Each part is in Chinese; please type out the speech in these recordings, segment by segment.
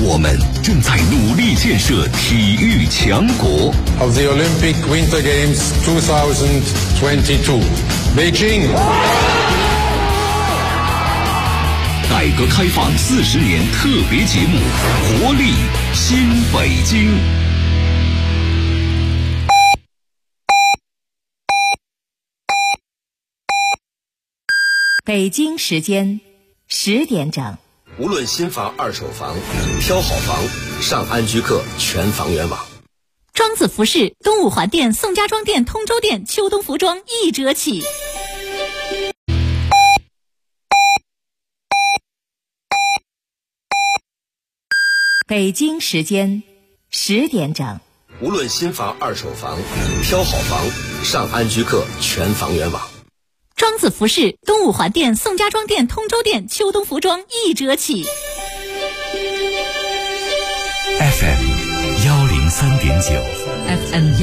我们正在努力建设体育强国。 Of the Olympic Winter Games 2022, Beijing。 改革开放40年特别节目，活力新北京。 北京时间10点整。 无论新房、二手房，挑好房，上安居客全房源网。 庄子服饰东五环店、宋家庄店、通州店秋冬服装1折起。北京时间10点整。 无论新房、二手房，挑好房，上安居客全房源网。 庄子服饰东五环店、宋家庄店、通州店秋冬服装1折起。 FM 103.9 FM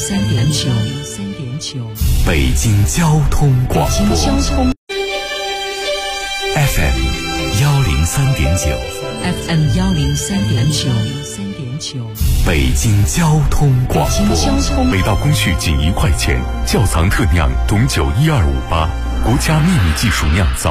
103.9 北京交通广播。FM 103.9 FM 103.9 北京交通广播。每道工序仅1块钱，窖藏特酿董酒12588，国家秘密技术酿造。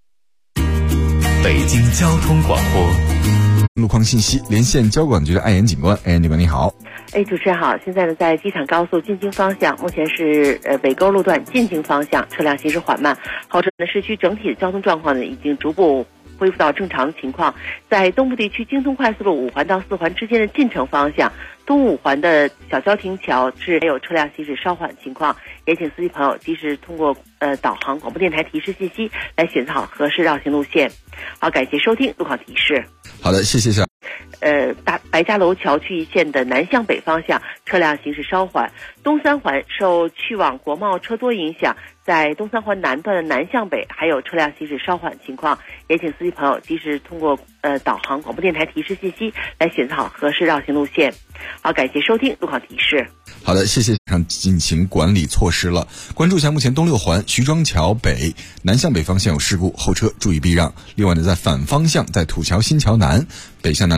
北京交通广播。 路况信息，连线交管局的艾岩警官。艾岩警官你好。 主持人好，现在呢在机场高速进京方向，目前是北沟路段进京方向车辆行驶缓慢，号称呢市区整体的交通状况呢已经逐步恢复到正常的情况。在东部地区京通快速路5环到4环之间的进城方向，东5环的小交亭桥是还有车辆行驶稍缓情况，也请司机朋友及时通过导航广播电台提示信息来选择好合适绕行路线。好，感谢收听路况提示。 好的，谢谢下。 白家楼桥区一线的南向北方向车辆行驶稍缓，东3环受去往国贸车多影响，在东3环南段的南向北还有车辆行驶稍缓情况，也请司机朋友及时通过导航广播电台提示信息来选择好合适绕行路线。好，感谢收听路况提示。 好的，谢谢上进行管理措施了。关注一下目前东6环徐庄桥北南向北方向有事故，后车注意避让。另外呢，在反方向在土桥新桥南北向南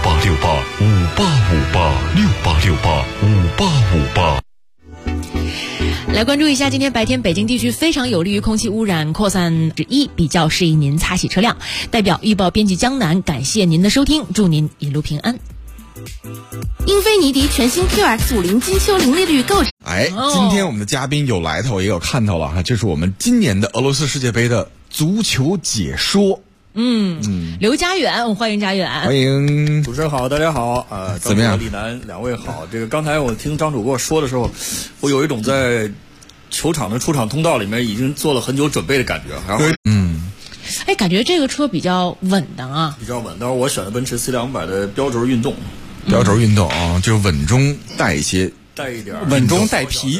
6868586868 来关注一下今天白天北京地区非常有利于空气污染扩散之一，比较适宜您擦洗车辆。代表预报编辑江南感谢您的收听，祝您一路平安。英菲尼迪全新 QX50 金秋零利率购。 今天我们的嘉宾有来头也有看头了哈，这是我们今年的俄罗斯世界杯的足球解说。 刘家远，欢迎家远。 欢迎主持人好，大家好。 怎么样？ 李楠两位好。这个刚才我听张主跟我说的时候，我有一种在球场的出场通道里面已经做了很久准备的感觉。然后感觉这个车比较稳当啊， 比较稳。当然我选的奔驰 C200的标轴运动。 标轴运动啊，就是稳中带一些。 带一点稳中带皮，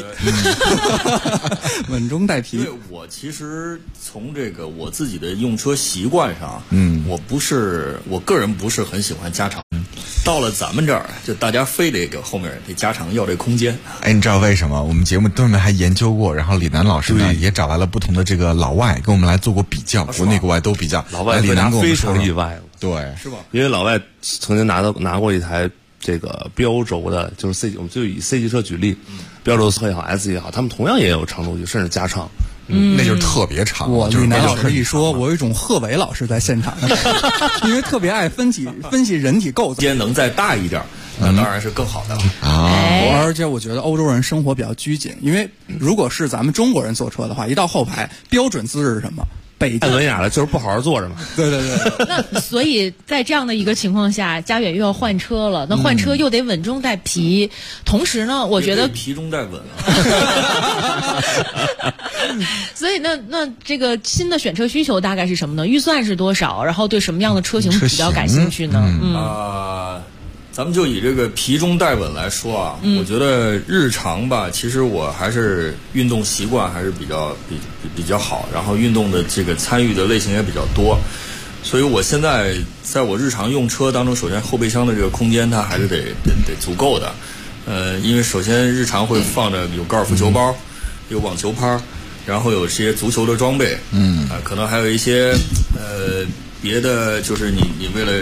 稳中带皮。 因为我其实从这个我自己的用车习惯上，我个人不是很喜欢加长。到了咱们这儿，就大家非得给后面得加长，要这空间。 你知道为什么？我们节目专门还研究过，然后李楠老师呢也找来了不同的这个老外，跟我们来做过比较，国内国外都比较。 老外李楠非常意外， 对， 是吧？ 因为老外曾经拿过一台这个标轴的，就是我们就以 C 级车举例，标轴也好 S 也好，他们同样也有长轴距，甚至加长。 那就是特别长。 李楠老师一说，我有一种贺炜老师在现场，因为特别爱分析人体构造。 间能再大一点，那当然是更好的了而且我觉得欧洲人生活比较拘谨，因为如果是咱们中国人坐车的话，一到后排标准姿势是什么？ 太文雅了，就是不好好坐着嘛。 对。 那所以在这样的一个情况下，家远又要换车了，那换车又得稳中带皮，同时呢，我觉得皮中带稳所以那这个新的选车需求大概是什么呢？预算是多少？然后对什么样的车型比较感兴趣呢？ 咱们就以这个皮中带稳来说啊，我觉得日常吧，其实我还是运动习惯还是比较好，然后运动的这个参与的类型也比较多，所以我现在在我日常用车当中，首先后备箱的这个空间它还是得足够的，因为首先日常会放着有高尔夫球包，有网球拍，然后有些足球的装备，可能还有一些别的，就是你为了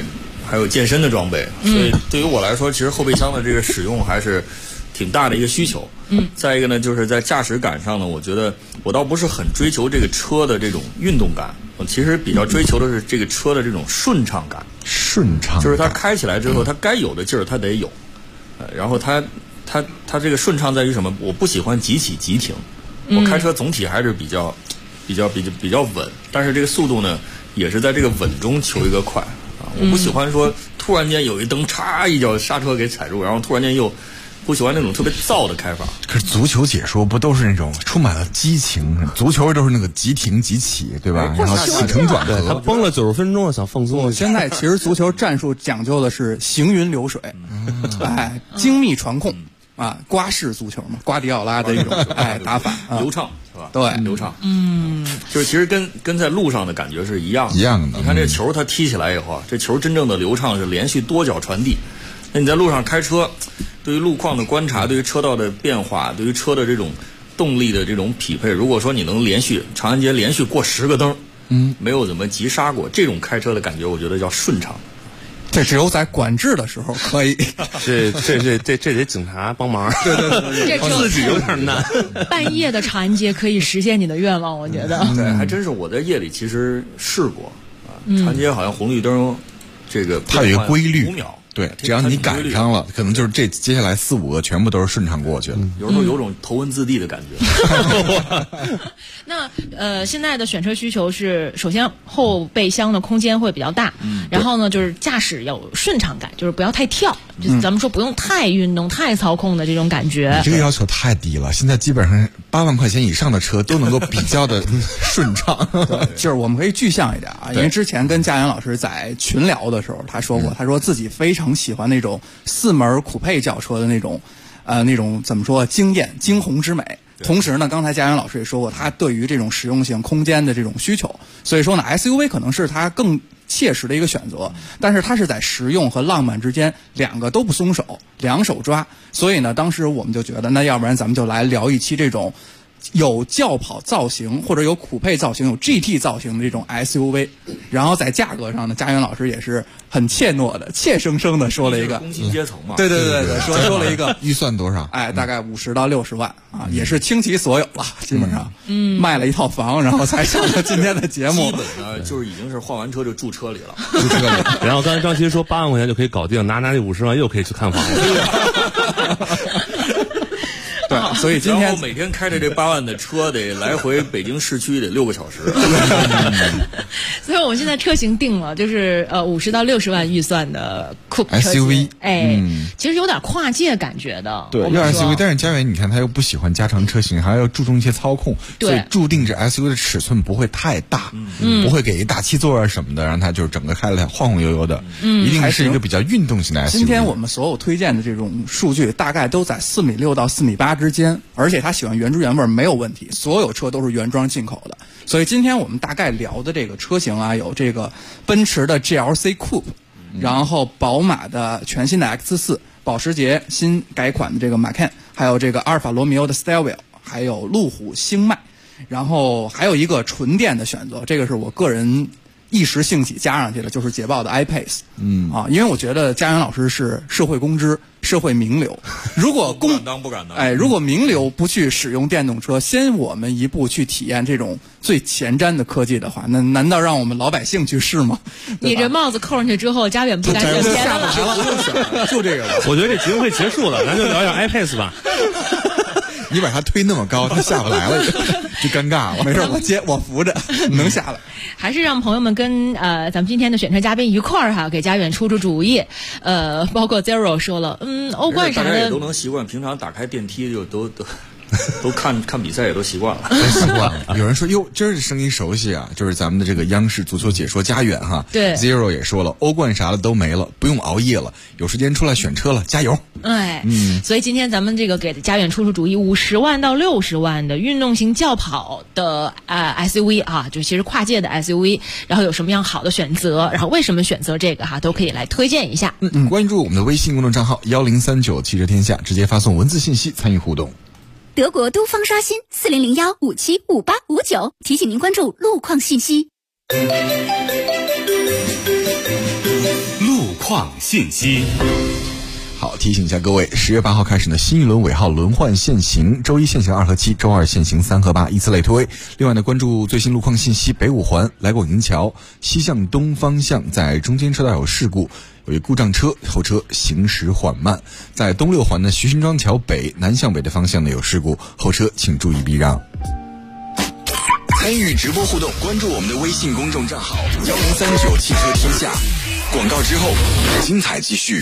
还有健身的装备，所以对于我来说，其实后备箱的这个使用还是挺大的一个需求。再一个呢，就是在驾驶感上呢，我觉得我倒不是很追求这个车的这种运动感，我其实比较追求的是这个车的这种顺畅感。 顺畅就是它开起来之后，它该有的劲儿它得有，然后它这个顺畅在于什么？我不喜欢急起急停，我开车总体还是比较稳，但是这个速度呢，也是在这个稳中求一个快啊！我不喜欢说突然间有一蹬，嚓一脚刹车给踩住，然后突然间又不喜欢那种特别燥的开法。 可是足球解说不都是那种充满了激情？足球都是那个急停急起，对吧？然后起承转合， 他崩了90分钟，想放松。 现在其实足球战术讲究的是行云流水，精密传控啊，瓜式足球嘛，瓜迪奥拉的一种打法， 流畅是吧？ 对， 流畅。就是其实跟在路上的感觉是一样的。 你看这球它踢起来以后啊，这球真正的流畅是连续多脚传递。那你在路上开车，对于路况的观察，对于车道的变化，对于车的这种动力的这种匹配，如果说你能长安街连续过10个灯，没有怎么急刹过，这种开车的感觉，我觉得叫顺畅。 这只有在管制的时候可以。 这得警察帮忙。 对， 自己有点难。 半夜的长安街可以实现你的愿望，我觉得。 对，还真是我在夜里其实试过啊，长安街好像红绿灯这个它有一个规律 5秒。 对，只要你赶上了，可能就是接下来4、5个全部都是顺畅过去了。 有时候有种头文字 D 的感觉。 那现在的选车需求是，首先后备箱的空间会比较大，然后呢就是驾驶要有顺畅感，就是不要太跳，就是咱们说不用太运动、太操控的这种感觉。 你这个要求太低了，现在基本上8万块钱以上的车都能够比较的顺畅。 就是我们可以具象一点啊，因为之前跟佳源老师在群聊的时候，他说过，他说自己非常喜欢那种4门酷配轿车的那种怎么说惊鸿之美。同时呢，刚才佳源老师也说过，他对于这种实用性、空间的这种需求，所以说呢 ，SUV 可能是他更切实的一个选择，但是它是在实用和浪漫之间两个都不松手，两手抓。所以呢，当时我们就觉得，那要不然咱们就来聊一期这种有轿跑造型或者有酷配造型、有 GT 造型的这种 SUV， 然后在价格上呢，佳源老师也是很怯生生的说了一个工薪阶层嘛， 对，说了一个预算多少？ 大概50到60万啊，也是倾其所有了，基本上，卖了一套房，然后才上了今天的节目。 基本呢，就是已经是换完车就住车里了， 然后刚才张琪说8万块钱就可以搞定，拿这50万又可以去看房了。 对，所以今天每天开着这8万的车得来回北京市区得6个小时。 所以我们现在车型定了，就是50到60万预算的酷 SUV， 其实有点跨界感觉的。 对，要 SUV， 但是佳源你看他又不喜欢加长车型，还要注重一些操控，所以注定这 SUV 的尺寸不会太大，不会给一大7座啊什么的，让它就是整个开了晃晃悠悠的，一定是一个比较运动型的 SUV。 今天我们所有推荐的这种数据大概都在4.6米到4.8米之间，而且他喜欢原汁原味没有问题，所有车都是原装进口的。所以今天我们大概聊的这个车型啊，有这个奔驰的 GLC Coupe，然后宝马的全新的 X4， 保时捷新改款的这个 Macan， 还有这个阿尔法罗密欧的 Stelvio， 还有路虎星脉，然后还有一个纯电的选择，这个是我个人一时兴起加上去了，就是捷豹的 iPace。因为我觉得佳源老师是社会公知、社会名流，如果不敢当， 如果名流不去使用电动车，先我们一步去体验这种最前瞻的科技的话，那难道让我们老百姓去试吗？ 你这帽子扣上去之后，佳远不敢选别的了，就这个吧。 我觉得这节目会结束了，咱就聊聊 iPace 吧。 你把它推那么高，它下不来了，就尴尬了。 没事，我扶着，能下来。 还是让朋友们跟咱们今天的选车嘉宾一块儿给佳远出主意。包括 Zero 说了，欧冠啥的大家也都能习惯，平常打开电梯就都看比赛也都习惯了， 习惯了。有人说哟，这声音熟悉啊，就是咱们的这个央视足球解说佳远哈。 对 ，Zero 也说了，欧冠啥的都没了，不用熬夜了，有时间出来选车了，加油。 所以今天咱们这个给佳远出主意，50万到60万的运动型轿跑的SUV 啊，就其实跨界的 SUV， 然后有什么样好的选择，然后为什么选择这个都可以来推荐一下。 关注我们的微信公众账号1039汽车天下，直接发送文字信息参与互动。 德国都方刷新4001575859，提醒您关注路况信息。 路况信息。 好，提醒一下各位，10月8号开始呢，新一轮尾号轮换限行，周一限行2和7，周二限行3和8，依次类推。另外呢，关注最新路况信息，北五环来广营桥西向东方向在中间车道有事故，有一故障车，后车行驶缓慢。在东六环的徐辛庄桥北南向北的方向呢有事故，后车请注意避让。 参与直播互动，关注我们的微信公众账号1039汽车天下。广告之后，精彩继续。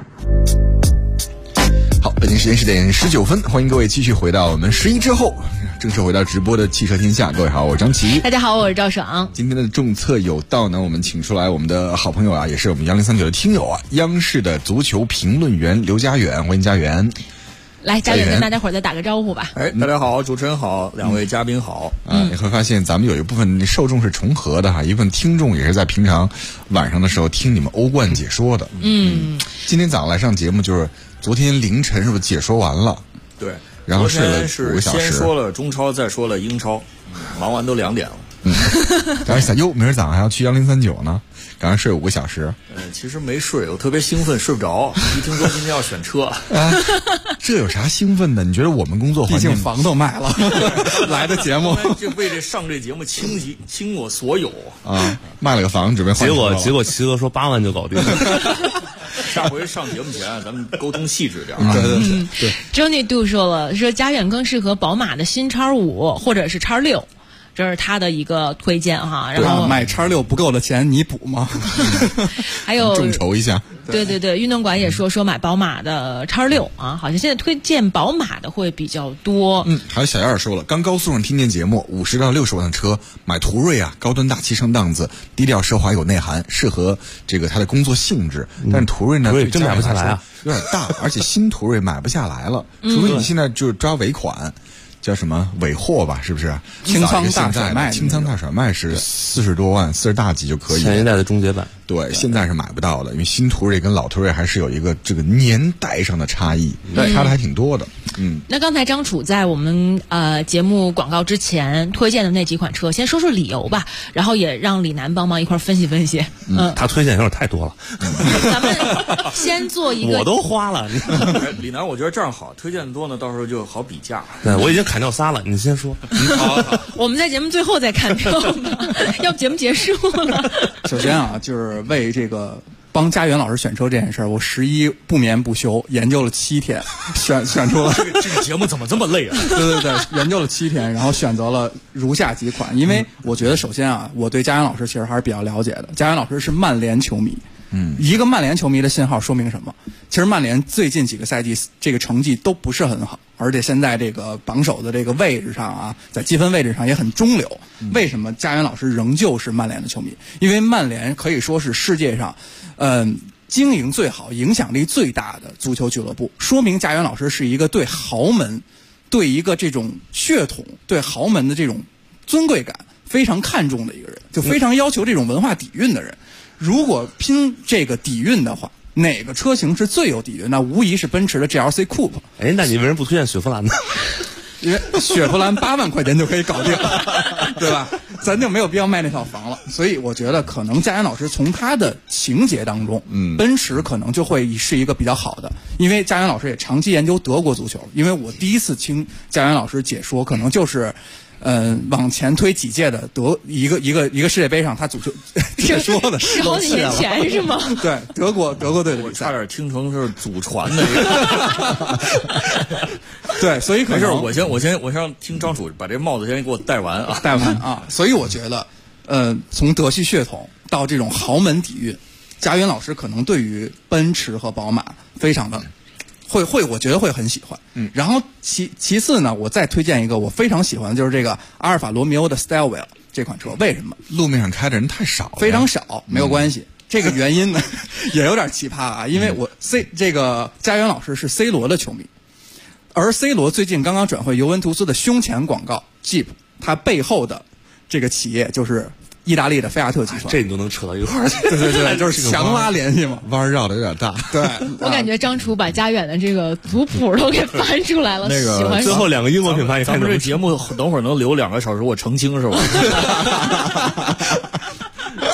好，北京时间10点19分，欢迎各位继续回到我们11之后正式回到直播的汽车天下。各位好，我是张琪。 大家好，我是赵爽。 今天的重策有道呢，我们请出来我们的好朋友啊，也是我们1039的听友啊，央视的足球评论员刘家远，欢迎家远。 来，家远跟大家伙儿再打个招呼吧。 大家好，主持人好，两位嘉宾好。 你会发现咱们有一部分受众是重合的哈，一部分听众也是在平常晚上的时候听你们欧冠解说的。今天早上来上节目就是昨天凌晨是不是解说完了？ 对， 然后睡了5个小时。 先说了中超，再说了英超，忙完都2点了。 然后想明儿早上还要去1039呢，赶上睡5个小时。 其实没睡，我特别兴奋，睡不着。一听说今天要选车， 这有啥兴奋的？你觉得我们工作环境， 毕竟房都买了，来的节目就为这上这节目倾我所有啊！卖了个房准备换车。 结果齐哥说8万就搞定。 下回上节目前咱们沟通细致点。 对。 Johnny Do 说家远更适合宝马的新X5或者是X6。这是他的一个推荐哈，然后买X6不够的钱你补吗？ 还有众筹一下。 对，运动馆也说买宝马的X6啊，好像现在推荐宝马的会比较多。 还有小燕说了，刚高速上听见节目，50到60万的车买途锐啊，高端大气上档次，低调奢华有内涵，适合这个他的工作性质。但是途锐呢， 真买不下来啊， 有点大，而且新途锐买不下来了，除非你现在就是抓尾款。叫什么尾货吧，是不是？ 清仓大甩卖， 清仓大甩卖是40多万，40大几就可以。 前一代的终结版， 对，现在是买不到的，因为新途锐跟老途锐还是有一个这个年代上的差异，差的还挺多的。 那刚才张楚在我们节目广告之前推荐的那几款车，先说说理由吧，然后也让李楠帮忙一块分析分析。 他推荐有点太多了。 咱们先做一个， 我都花了。 李楠，我觉得这样好，推荐的多呢，到时候就好比价。 对，我已经砍掉仨了，你先说。 好， 我们在节目最后再砍掉吧，要不节目结束了。 首先啊，就是为这个帮家园老师选车这件事儿，我11不眠不休研究了7天，选出了这个节目怎么这么累啊？ 对，研究了7天，然后选择了如下几款。因为我觉得首先啊，我对家园老师其实还是比较了解的。家园老师是曼联球迷。一个曼联球迷的信号说明什么？其实曼联最近几个赛季这个成绩都不是很好，而且现在这个榜首的这个位置上啊，在积分位置上也很中流。为什么家园老师仍旧是曼联的球迷？因为曼联可以说是世界上，经营最好、影响力最大的足球俱乐部，说明家园老师是一个对豪门、对一个这种血统、对豪门的这种尊贵感非常看重的一个人，就非常要求这种文化底蕴的人。如果拼这个底蕴的话，哪个车型是最有底蕴？那无疑是奔驰的 GLC Coupe。 那你为什么不推荐雪佛兰呢？ 因为雪佛兰8万块钱就可以搞定，对吧？咱就没有必要卖那套房了。所以我觉得可能家园老师从他的情节当中，奔驰可能就会是一个比较好的。因为家园老师也长期研究德国足球，因为我第一次听家园老师解说，可能就是往前推几届的一个世界杯上他足球解说的 ，10好几年前是吗？ 对，德国队的比赛，我差点听成是祖传的这个。 对，所以可能没事，我先让听张楚把这帽子先给我戴完啊， 所以我觉得，从德系血统到这种豪门底蕴，家园老师可能对于奔驰和宝马非常的。我觉得会很喜欢。然后其次呢，我再推荐一个我非常喜欢的，就是这个阿尔法罗密欧的 Stylewell 这款车。为什么？ 路面上开的人太少了， 非常少，没有关系。这个原因呢也有点奇葩啊，因为这个家园老师是 C 罗的球迷，而 C 罗最近刚刚转会尤文图斯的胸前广告 Jeep， 它背后的这个企业就是意大利的菲亚特集团。 这你都能扯到一块儿去。 对，就是强拉联系嘛， 弯绕的有点大。 对， 我感觉张楚把家远的这个族谱都给翻出来了。 那个喜欢最后2个英国品牌， 咱们这节目等会儿能留2个小时，我澄清是吧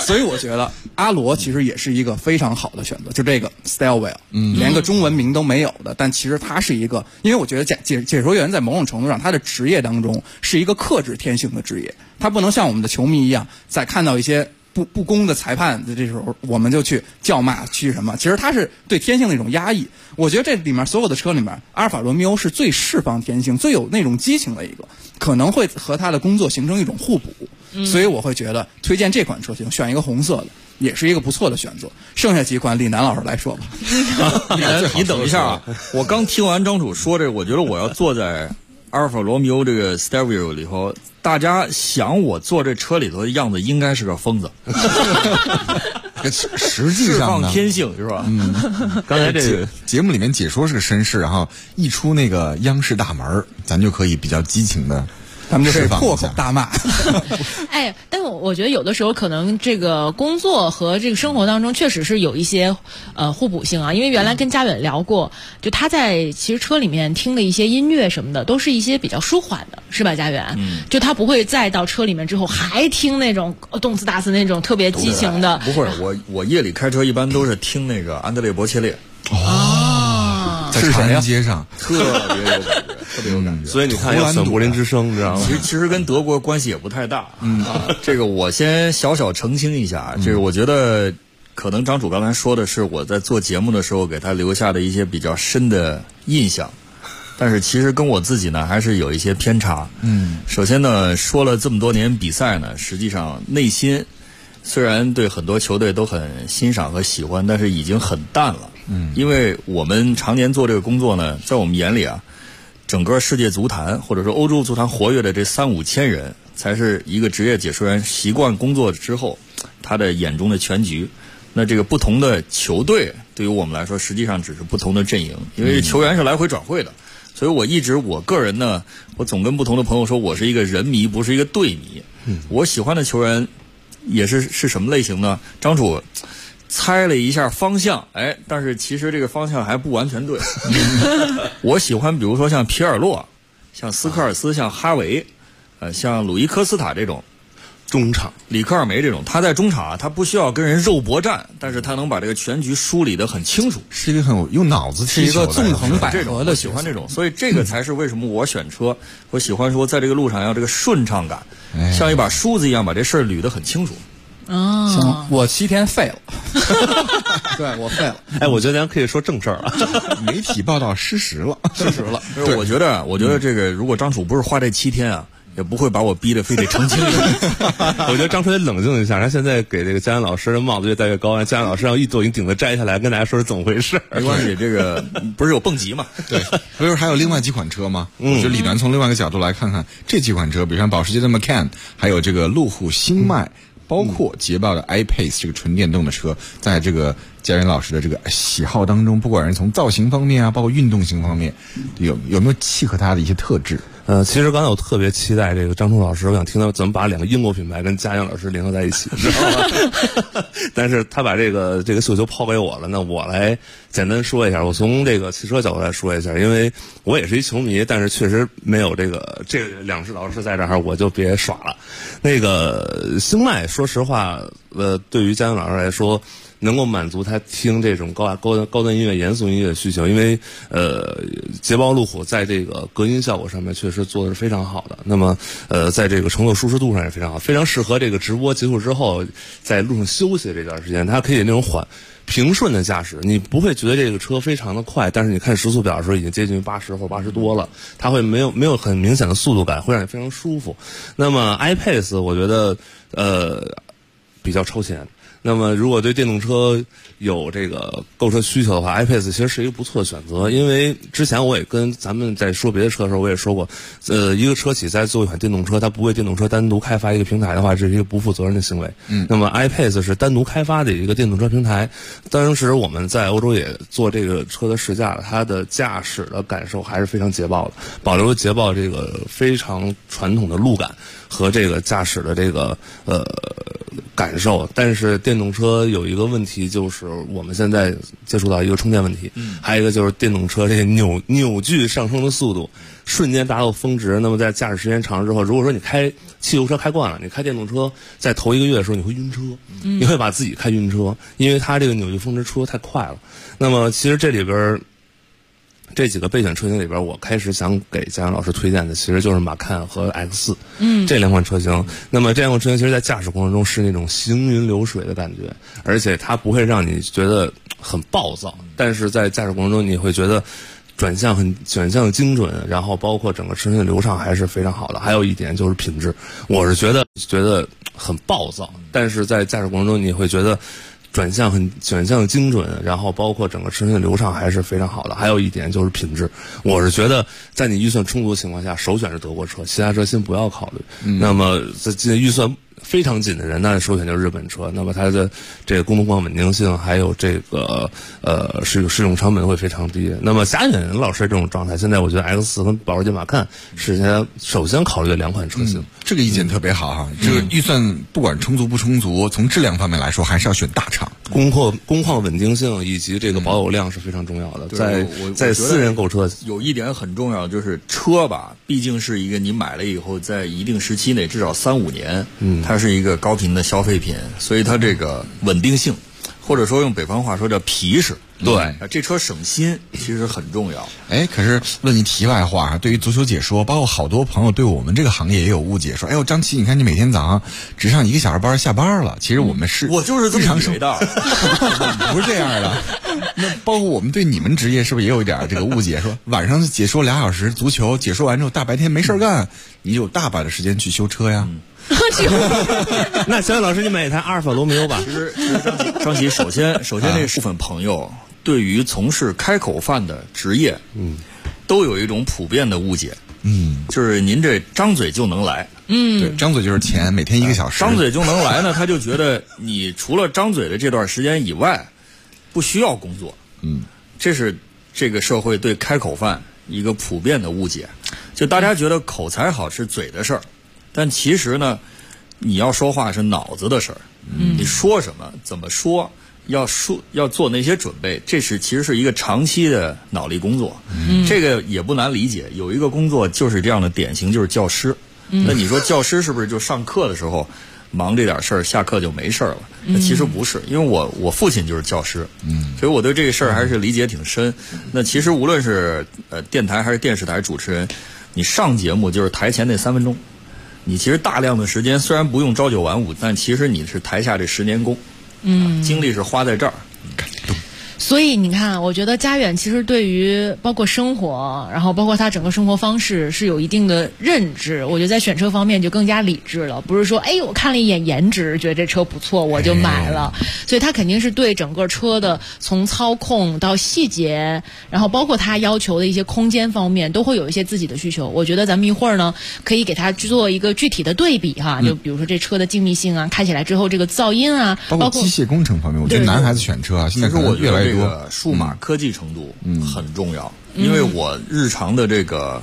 所以我觉得阿罗其实也是一个非常好的选择，就这个 Stelvio，连个中文名都没有的，但其实它是一个，因为我觉得解说员在某种程度上，他的职业当中是一个克制天性的职业，他不能像我们的球迷一样，在看到一些不公的裁判的这时候，我们就去叫骂去什么？其实他是对天性的一种压抑。我觉得这里面所有的车里面，阿尔法罗密欧是最释放天性、最有那种激情的一个，可能会和他的工作形成一种互补。所以我会觉得推荐这款车型，选一个红色的，也是一个不错的选择。剩下几款李楠老师来说吧。 你等一下啊！我刚听完张楚说这个，我觉得我要坐在阿尔法罗密欧这个 Stelvio 里头，大家想我坐这车里头的样子应该是个疯子。 实际上释放天性是吧？ 刚才这个节目里面解说是个绅士，然后一出那个央视大门，咱就可以比较激情的。 他们就是破口大骂。 哎，但我觉得有的时候可能这个工作和这个生活当中确实是有一些互补性啊。因为原来跟嘉远聊过，就他在其实车里面听的一些音乐什么的，都是一些比较舒缓的，是吧，嘉远？就他不会再到车里面之后还听那种动次打次那种特别激情的。 不会，我夜里开车一般都是听那个安德烈·博切列。 在长安街上特别有感觉，特别有感觉。 所以你看，要选柏林之声，知道吗？ 其实跟德国关系也不太大。这个我先小澄清一下，这个我觉得可能张楚刚才说的是我在做节目的时候给他留下的一些比较深的印象，但是其实跟我自己呢还是有一些偏差。首先呢，说了这么多年比赛呢，实际上内心虽然对很多球队都很欣赏和喜欢，但是已经很淡了。因为我们常年做这个工作呢，在我们眼里啊，整个世界足坛或者说欧洲足坛活跃的这3-5千人，才是一个职业解说员习惯工作之后他的眼中的全局。那这个不同的球队对于我们来说，实际上只是不同的阵营，因为球员是来回转会的。所以我个人呢，我总跟不同的朋友说，我是一个人迷，不是一个队迷。我喜欢的球员也是什么类型呢？张楚猜了一下方向，但是其实这个方向还不完全对。我喜欢比如说像皮尔洛，像斯科尔斯，像哈维，像鲁伊科斯塔这种中场， 里克尔梅这种，他在中场他不需要跟人肉搏战，但是他能把这个全局梳理得很清楚， 是一个很有脑子踢球的， 是一个纵横捭阖的， 喜欢这种。所以这个才是为什么我选车，我喜欢说在这个路上要这个顺畅感，像一把梳子一样把这事儿捋得很清楚。 行，我7天废了。对，我废了。 我觉得咱可以说正事儿了。 媒体报道失实了。 对，我觉得这个如果张楚不是花这7天啊，也不会把我逼得非得澄清一下。 我觉得张楚得冷静一下，他现在给这个嘉安老师的帽子越戴越高，嘉安老师让一抖音顶子摘下来，跟大家说是怎么回事。 没关系，这个不是有蹦极嘛？ 对，不是还有另外几款车吗？我觉得李楠从另外一个角度来看看这几款车，比如像保时捷的 Macan， 还有这个路虎星脉。包括捷豹的 iPace 这个纯电动的车，在这个嘉源老师的这个喜好当中，不管是从造型方面啊，包括运动性方面，有没有契合他的一些特质？ 其实刚才我特别期待这个张楚老师，我想听他怎么把2个英国品牌跟嘉源老师联合在一起，知道吗？但是他把这个绣球抛给我了，那我来简单说一下。我从这个汽车角度来说一下，因为我也是一球迷，但是确实没有这2位老师在这儿，我就别耍了。那个星脉，说实话，对于嘉源老师来说，能够满足他听这种高端音乐、严肃音乐的需求，因为捷豹路虎在这个隔音效果上面确实做的是非常好的。那么在这个乘坐舒适度上也非常好，非常适合这个直播结束之后在路上休息这段时间，它可以那种平顺的驾驶，你不会觉得这个车非常的快，但是你看时速表的时候已经接近于80或80多了，它会没有很明显的速度感，会让你非常舒服。那么 iPace 我觉得比较超前。那么如果对电动车有这个购车需求的话， iPace 其实是一个不错的选择。因为之前我也跟咱们在说别的车的时候我也说过，一个车企在做一款电动车，它不为电动车单独开发一个平台的话，这是一个不负责任的行为。那么 iPace 是单独开发的一个电动车平台，当时我们在欧洲也做这个车的试驾了，它的驾驶的感受还是非常捷豹的，保留了捷豹这个非常传统的路感和这个驾驶的这个感受。但是电动车有一个问题，就是我们现在接触到一个充电问题，还有一个就是电动车这个扭矩上升的速度瞬间达到峰值。那么在驾驶时间长了之后，如果说你开汽油车开惯了，你开电动车在头1个月的时候你会晕车，你会把自己开晕车，因为它这个扭矩峰值出的太快了。那么其实这里边这几个备选车型里边，我开始想给嘉阳老师推荐的其实就是马看和 X4，这2款车型。那么这2款车型其实在驾驶过程中是那种行云流水的感觉，而且它不会让你觉得很暴躁，但是在驾驶过程中你会觉得转向精准，然后包括整个车身的流畅还是非常好的。还有一点就是品质，我是觉得很暴躁，但是在驾驶过程中你会觉得转向精准，然后包括整个车身的流畅还是非常好的。还有一点就是品质，我是觉得在你预算充足的情况下，首选是德国车，其他车先不要考虑。那么在预算非常紧的人，那首选就是日本车。那么它的这个公路况稳定性，还有这个使用成本会非常低。那么嘉远老师这种状态，现在我觉得 X4跟保时捷马看是现在首先考虑的2款车型。 这个意见特别好哈，这个预算不管充足不充足，从质量方面来说，还是要选大厂。 工况稳定性以及这个保有量是非常重要的。在私人购车有一点很重要，就是车吧，毕竟是一个你买了以后，在一定时期内至少3-5年，它是一个高频的消费品，所以它这个稳定性，或者说用北方话说叫皮实。 对， 这车省心其实很重要。 可是问你题外话，对于足球解说，包括好多朋友对我们这个行业也有误解，说张琪，你看你每天早上只上1个小时班下班了，其实我们我就是这么以为的， 不是这样的。那包括我们对你们职业是不是也有一点这个误解？说晚上解说2小时足球，解说完之后大白天没事干，你有大把的时间去修车呀。 那小野老师，你买一台阿尔法罗密欧吧。 其实张琪，首先那部分朋友对于从事开口饭的职业，都有一种普遍的误解，就是您这张嘴就能来， 对，张嘴就是钱，每天1个小时， 张嘴就能来呢，他就觉得你除了张嘴的这段时间以外，不需要工作，这是这个社会对开口饭一个普遍的误解，就大家觉得口才好是嘴的事儿，但其实呢，你要说话是脑子的事儿，你说什么，怎么说。要做那些准备，这其实是一个长期的脑力工作，这个也不难理解。有一个工作就是这样的典型，就是教师。那你说教师是不是就上课的时候忙这点事儿，下课就没事儿了？那其实不是，因为我父亲就是教师，所以我对这个事儿还是理解挺深。那其实无论是电台还是电视台主持人，你上节目就是台前那3分钟，你其实大量的时间虽然不用朝9晚5，但其实你是台下这10年功。精力是花在这儿。 所以你看，我觉得嘉远其实对于包括生活，然后包括他整个生活方式是有一定的认知。我觉得在选车方面就更加理智了，不是说我看了一眼颜值，觉得这车不错我就买了。所以他肯定是对整个车的从操控到细节，然后包括他要求的一些空间方面，都会有一些自己的需求。我觉得咱们一会儿呢，可以给他做一个具体的对比哈，就比如说这车的静谧性啊，开起来之后这个噪音啊， 包括机械工程方面，我觉得男孩子选车啊，现在可能越来越多。 这个数码科技程度很重要，因为我日常的这个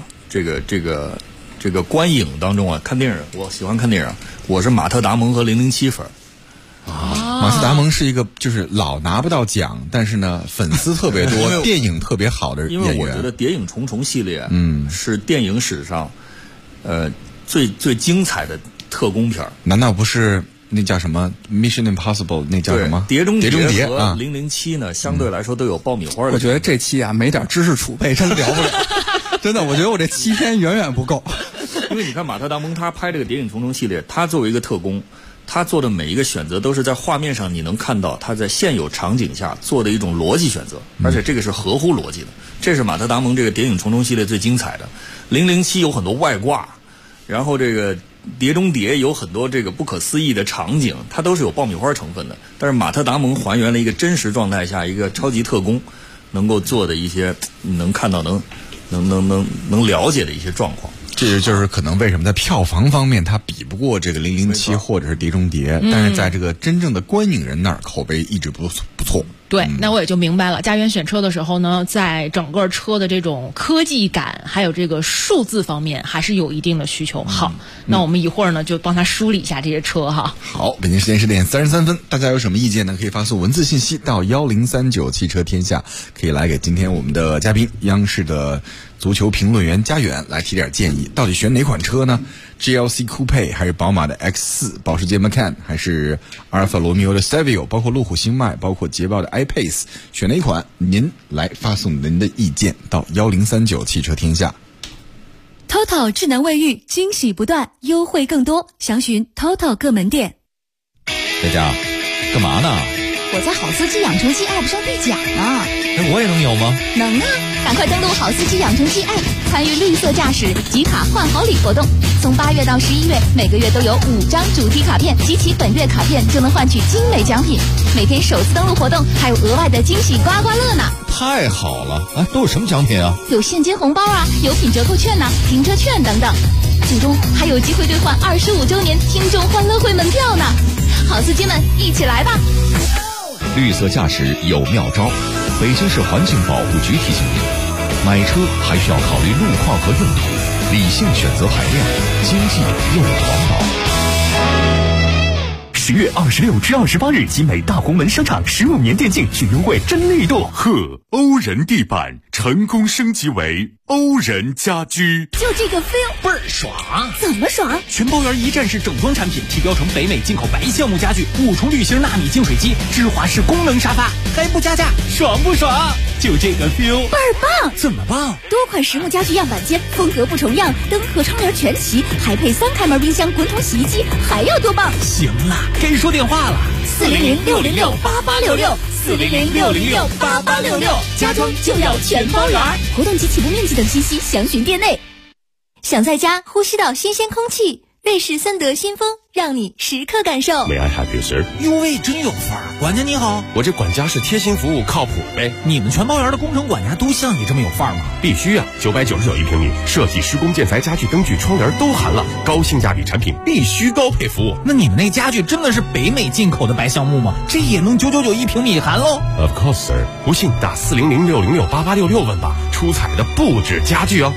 观影当中啊，看电影，我喜欢看电影，我是马特达蒙和007粉。 马特达蒙是一个就是老拿不到奖，但是呢粉丝特别多，电影特别好的演员。 因为我觉得《谍影重重》系列是电影史上最精彩的特工片。 难道不是？那叫什么 Mission Impossible 那叫什么碟中谍和007呢，相对来说都有爆米花的。 我觉得这期啊没点知识储备真聊不了。真的，我觉得我这7天远远不够。 因为你看马特达蒙他拍这个谍影重重系列，他作为一个特工，他做的每一个选择都是在画面上你能看到他在现有场景下做的一种逻辑选择，而且这个是合乎逻辑的。这是马特达蒙这个谍影重重系列最精彩的。007有很多外挂，然后这个碟中谍有很多这个不可思议的场景，它都是有爆米花成分的。但是马特达蒙还原了一个真实状态下一个超级特工能够做的一些你能看到能了解的一些状况。 这就是可能为什么在票房方面它比不过这个007或者是碟中谍，但是在这个真正的观影人那儿口碑一直不错。 对，那我也就明白了。家园选车的时候呢，在整个车的这种科技感，还有这个数字方面，还是有一定的需求。好，那我们一会儿呢就帮他梳理一下这些车哈。 好，北京时间10点33分，大家有什么意见呢？可以发送文字信息到1039汽车天下，可以来给今天我们的嘉宾央视的足球评论员家远来提点建议，到底选哪款车呢？ GLC Coupe 还是宝马的 X4， 保时捷 Macan 还是阿尔法罗密欧的 Stelvio， 包括路虎星脉，包括捷豹的 iPace， 选哪款？您来发送您的意见到1039汽车天下。 TOTO 智能卫浴，惊喜不断，优惠更多，详询 TOTO 各门店。 佳佳，干嘛呢？ 我在好司机养成记 App 上兑奖呢。 那我也能有吗？ 能啊！赶快登录好司机养成记 App， 参与绿色驾驶集卡换好礼活动。从8月到11月，每个月都有5张主题卡片，集齐本月卡片就能换取精美奖品。每天首次登录活动还有额外的惊喜刮刮乐呢！ 太好了！哎，都有什么奖品啊？ 有现金红包啊，油品折扣券呐、停车券等等。最终还有机会兑换25周年听众欢乐会门票呢！好司机们，一起来吧！ 绿色驾驶有妙招，北京市环境保护局提醒您：买车还需要考虑路况和用途，理性选择排量，经济又环保。 10月26至28日，集美大红门商场15年电竞巨优惠真力度。 呵，欧人地板成功升级为欧人家居， 就这个 feel 倍儿爽！ 怎么爽？ 全包圆一站式整装产品，提标成北美进口白橡木家具，5重滤芯纳米净水机，芝华士功能沙发，还不加价，爽不爽？就这个 feel 倍儿棒！ 怎么棒？ 多款实木家具样板间，风格不重样，灯和窗帘全齐，还配3开门冰箱、滚筒洗衣机，还要多棒？ 行了，该说电话了 ，400-606-8866，400-606-8866，家装就要全包圆。活动及起步面积等信息详询店内。想在家呼吸到新鲜空气，瑞士森德新风让你时刻感受。 May I have you, sir？ 哟喂，真有范儿！管家你好， 我这管家是贴心服务，靠谱呗。 你们全包园的工程管家都像你这么有范儿吗？ 必须啊！999一平米，设计、施工、建材、家具、灯具、窗帘都含了，高性价比产品必须高配服务。 那你们那家具真的是北美进口的白橡木吗？这也能999一平米含喽 ？Of course, sir。不信打400-606-8866问吧，出彩的不止家具哦。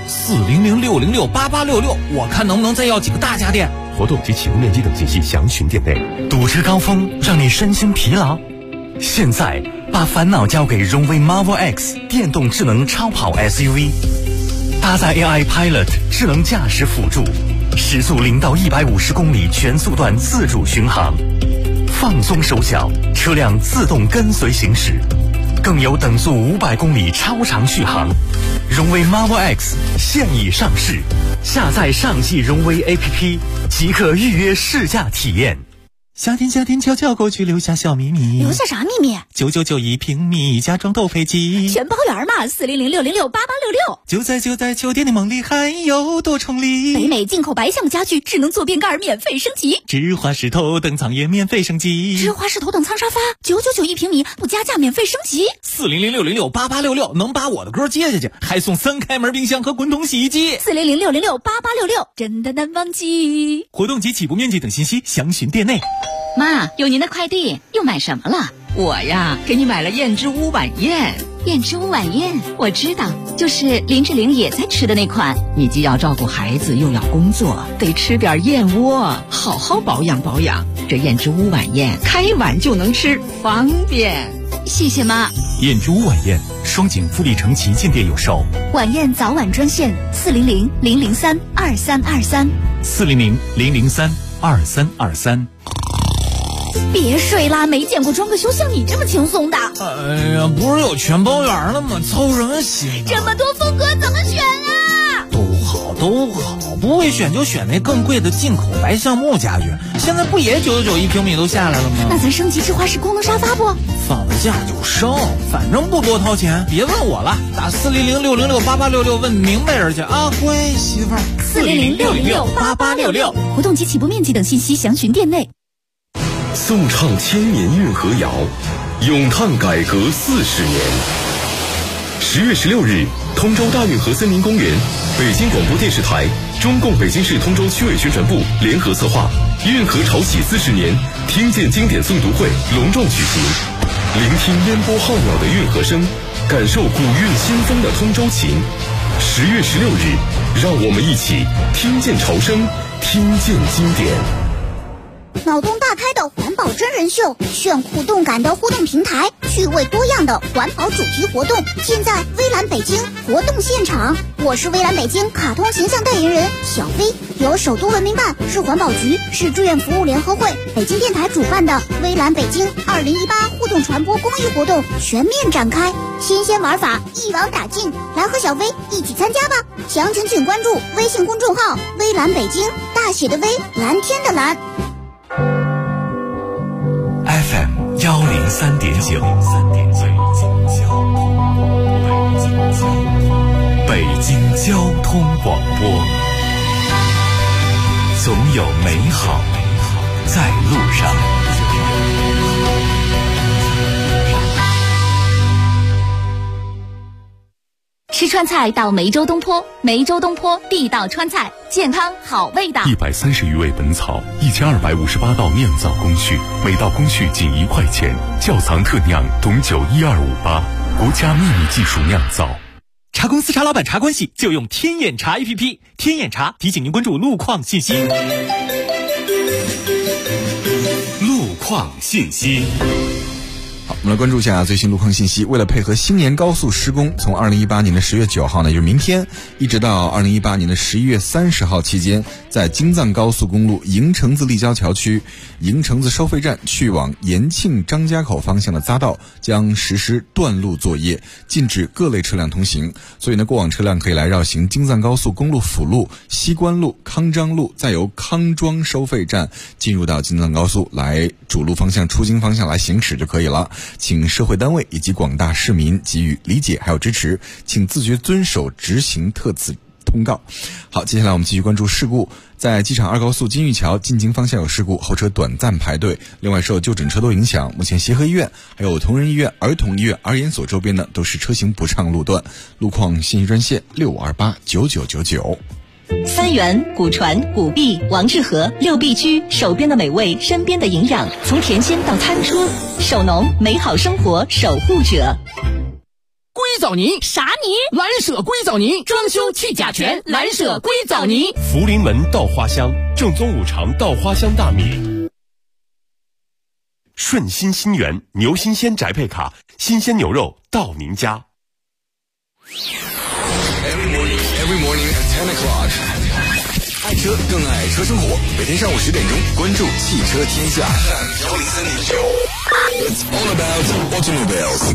400-606-8866，我看能不能再要几个大家电。 活动及起步面积等信息详询店内。 堵车高峰让你身心疲劳，现在把烦恼交给荣威 Marvel X 电动智能超跑 SUV， 搭载 AI Pilot 智能驾驶辅助，时速0到150公里全速段自主巡航，放松手脚，车辆自动跟随行驶，更有等速500公里超长续航。荣威 Marvel X 现已上市，下载上汽荣威 APP 即可预约试驾体验。 夏天悄悄过去，留下小秘密。 留下啥秘密 ？999一平米，家装都配齐， 全包圆嘛！400-606-8866。 就在秋天的梦里，还有多重礼。 北美进口白橡木家具，智能坐便盖免费升级， 芝华士头等舱也免费升级， 芝华士头等舱沙发999一平米，不加价免费升级。 400-606-8866能把我的歌接下去，还送3开门冰箱和滚筒洗衣机。 400-606-8866，真的难忘记。 活动及起步面积等信息详询店内。 妈，有您的快递，又买什么了？ 我呀，给你买了燕之屋晚宴。 燕之屋晚宴，我知道，就是林志玲也在吃的那款。 你既要照顾孩子，又要工作，得吃点燕窝，好好保养保养。这燕之屋晚宴，开碗就能吃，方便。 谢谢妈。 燕之屋晚宴，双井富力城旗舰店有售。 晚宴早晚专线400-003-2323。 400-003-2323。 别睡啦，没见过装个修像你这么轻松的。 哎呀，不是有全包圆了吗？操什么心？ 这么多风格怎么选啊？ 都好，不会选就选那更贵的进口白橡木家具。现在不也999一平米都下来了吗？ 那咱升级芝华士功能沙发不？ 放了假就升，反正不多掏钱。别问我了，打400-606-8866问明白人去啊，乖媳妇儿。 400-606-8866，活动及起步面积等信息详询店内。 颂唱千年运河谣，咏叹改革40年。10月16日，通州大运河森林公园，北京广播电视台、中共北京市通州区委宣传部联合策划，运河潮起40年听见经典诵读会隆重举行。 聆听烟波浩渺的运河声，感受古韵新风的通州情。10月16日，让我们一起听见潮声，听见经典。 脑洞大开的环保真人秀，炫酷动感的互动平台，趣味多样的环保主题活动，尽在微蓝北京活动现场。我是微蓝北京卡通形象代言人小飞，由首都文明办、市环保局、市志愿服务联合会、北京电台主办的微蓝北京2018互动传播公益活动全面展开，新鲜玩法一网打尽，来和小飞一起参加吧！详情请关注微信公众号微蓝北京，大写的微，蓝天的蓝。 FM 103.9，北京交通广播，总有美好在路上。 吃川菜到梅州东坡，梅州东坡地道川菜，健康好味道。 130余味本草，1258道酿造工序，每道工序仅1块钱。窖藏特酿董酒12588，国家秘密技术酿造。 茶公司茶老板茶关系就用天眼查 APP， 天眼查提醒您关注路况信息。 路况信息。 好，我们来关注一下最新路况信息。为了配合新年高速施工，从2018年的10月9号呢，也就是明天，一直到2018年的11月30号期间，在京藏高速公路营城子立交桥区营城子收费站去往延庆张家口方向的匝道将实施断路作业，禁止各类车辆通行。所以呢，过往车辆可以来绕行京藏高速公路辅路、西关路、康张路，再由康庄收费站进入到京藏高速来主路方向、出京方向来行驶就可以了。请社会单位以及广大市民给予理解还有支持，请自觉遵守执行特此通告。好，接下来我们继续关注事故。在机场2高速金玉桥进京方向有事故，后车短暂排队，另外受就诊车多影响，目前协和医院还有同仁医院、儿童医院、儿研所周边呢都是车行不畅路段。路况信息专线65289999。 三元、古传、古壁、王致和6必居，手边的美味，身边的营养，从甜心到餐桌，手农美好生活守护者。 硅藻泥啥泥？蓝舍硅藻泥，装修去甲醛，蓝舍硅藻泥。 福临门稻花香，正宗5常稻花香大米。顺心新源牛新鲜宅配卡，新鲜牛肉到您家。 Every morning at 10 o'clock， 爱车更爱车生活。每天上午10点钟，关注汽车天下。It's all about automobiles。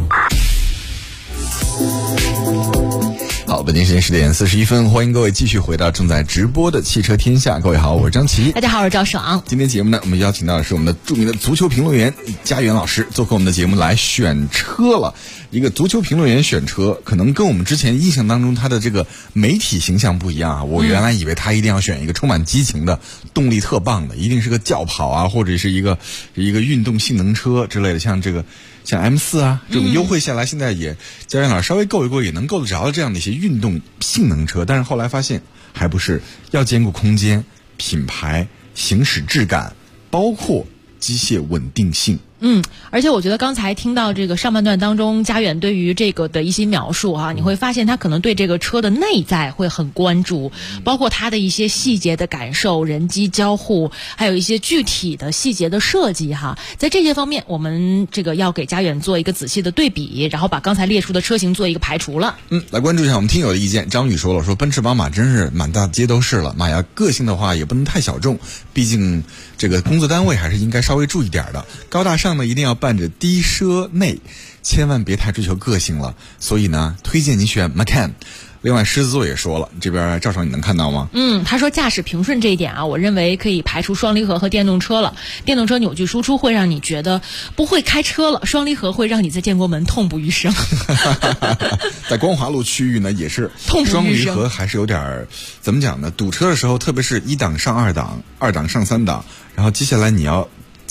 好，北京时间10点41分，欢迎各位继续回到正在直播的汽车天下。各位好，我是张琪。 大家好，我是赵爽。 今天节目呢，我们邀请到的是我们的著名的足球评论员佳媛老师，做客我们的节目来选车了。一个足球评论员选车，可能跟我们之前印象当中他的这个媒体形象不一样啊。我原来以为他一定要选一个充满激情的、动力特棒的，一定是个轿跑啊，或者是一个运动性能车之类的，像M4啊这种优惠下来，现在也佳媛老师稍微够一够也能够得着的这样的一些运动性能车，但是后来发现还不是，要兼顾空间、品牌、行驶质感，包括机械稳定性。 而且我觉得刚才听到这个上半段当中佳远对于这个的一些描述哈，你会发现他可能对这个车的内在会很关注，包括他的一些细节的感受、人机交互，还有一些具体的细节的设计哈。在这些方面，我们这个要给佳远做一个仔细的对比，然后把刚才列出的车型做一个排除了。 来关注一下我们听友的意见。张宇说了，说奔驰宝马真是满大街都是了，妈呀，个性的话也不能太小众，毕竟这个工作单位还是应该稍微注意点的。高大上呢一定要伴着低奢内，千万别太追求个性了。所以呢，推荐你选 Macan。另外，狮子座也说了，这边赵爽你能看到吗？ 他说驾驶平顺这一点啊，我认为可以排除双离合和电动车了。电动车扭矩输出会让你觉得不会开车了，双离合会让你在建国门痛不欲生。 在光华路区域呢，也是双离合还是有点怎么讲呢？堵车的时候，特别是1档上2档，2档上3档，然后接下来你要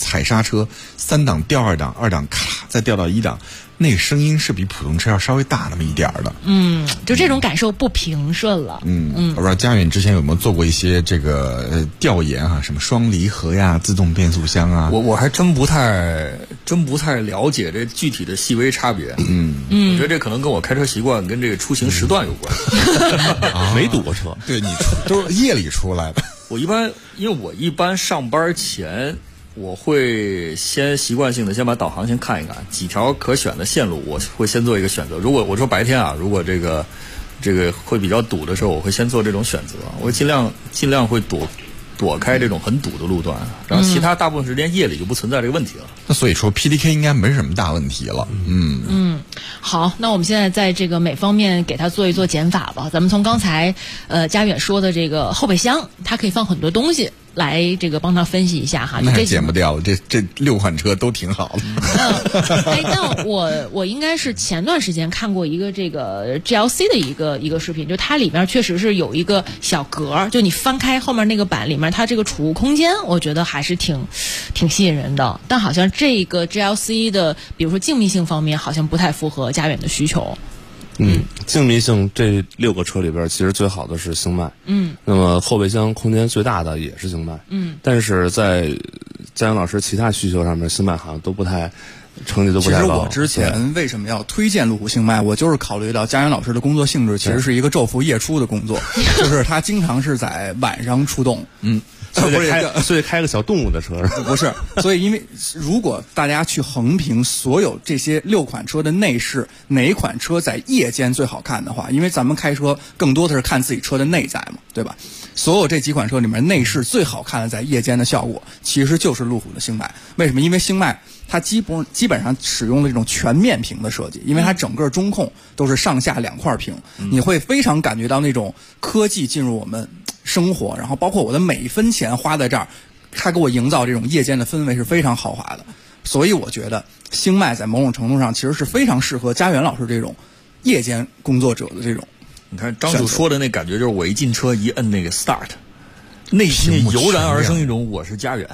踩刹车3档掉2档，2档咔再掉到1档，那个声音是比普通车要稍微大那么一点儿的。 就这种感受不平顺了。 我不知道佳远之前有没有做过一些这个调研啊，什么双离合呀、自动变速箱啊？ 我还真不太了解这具体的细微差别。我觉得这可能跟我开车习惯跟这个出行时段有关。 没堵过车， 对，你都是夜里出来的。 因为我一般上班前，我会先习惯性的先把导航先看一看，几条可选的线路，我会先做一个选择。如果我说白天啊，如果这个会比较堵的时候，我会先做这种选择，我尽量会躲开这种很堵的路段，然后其他大部分时间夜里就不存在这个问题了。 那所以说 PDK 应该没什么大问题了。 好，那我们现在在这个每方面给它做一做减法吧。咱们从刚才佳远说的这个后备箱，它可以放很多东西，来这个帮他分析一下哈。 那还减不掉，这6款车都挺好的。 但我应该是前段时间看过一个这个 GLC 的一个视频，就它里面确实是有一个小格，就你翻开后面那个板里面，它这个储物空间，我觉得还是挺吸引人的。但好像这个 GLC 的，比如说静谧性方面，好像不太符合佳远的需求。 静谧性这6个车里边，其实最好的是星脉。那么后备箱空间最大的也是星脉。但是在佳阳老师其他需求上面，星脉好像都不太。成绩都不太高。 其实我之前为什么要推荐路虎星脉，我就是考虑到佳远老师的工作性质其实是一个昼伏夜出的工作，就是他经常是在晚上出动。 所以开个小动物的车不是，所以因为如果大家去横评所有这些6款车的内饰，哪款车在夜间最好看的话，因为咱们开车更多的是看自己车的内在嘛，对吧？所有这几款车里面内饰最好看的在夜间的效果，其实就是路虎的星脉。为什么？因为星脉它基本上使用了这种全面屏的设计，因为它整个中控都是上下2块屏，你会非常感觉到那种科技进入我们生活，然后包括我的每一分钱花在这儿，它给我营造这种夜间的氛围是非常豪华的。所以我觉得星脉在某种程度上其实是非常适合佳远老师这种夜间工作者的这种。 你看张主说的那感觉，就是我一进车一摁那个 start， 内心油然而生一种我是佳远。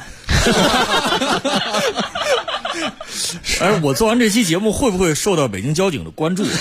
而我做完这期节目会不会受到北京交警的关注？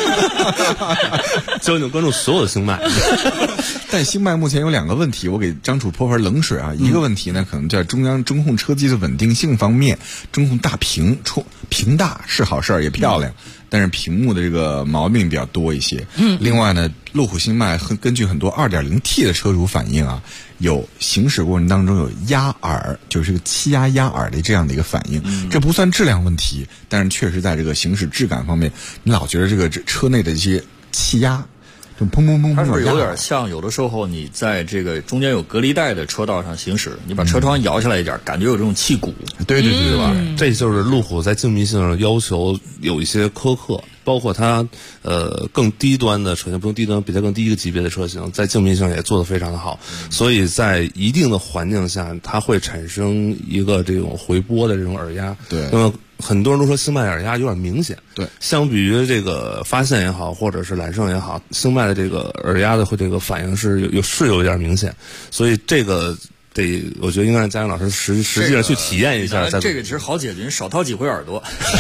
交警关注所有的星脉。 但星脉目前有2个问题，我给张楚泼盆冷水啊。一个问题呢，可能在中央中控车机的稳定性方面，中控大屏大是好事儿，也漂亮，但是屏幕的这个毛病比较多一些。另外呢，路虎星脉根据很多 2.0T 的车主反映啊，有行驶过程当中有压耳，就是个气压压耳的这样的一个反应。这不算质量问题，但是确实在这个行驶质感方面，你老觉得这个车内的一些气压就砰砰砰砰， 它是有点像有的时候你在这个中间有隔离带的车道上行驶，你把车窗摇下来一点，感觉有这种气鼓。 对吧？ 这就是路虎在静谧性上要求有一些苛刻，包括它更低端的车型，不用低端，比它更低一个级别的车型，在静谧性也做得非常的好。所以在一定的环境下，它会产生一个这种回波的这种耳压。 对， 那么很多人都说星脉耳压有点明显。 对， 相比于这个发现也好，或者是揽胜也好，星脉的这个耳压的这个反应是有一点明显。所以这个我觉得应该让佳阳老师实际上去体验一下。 这个其实好解决，少掏几回耳朵。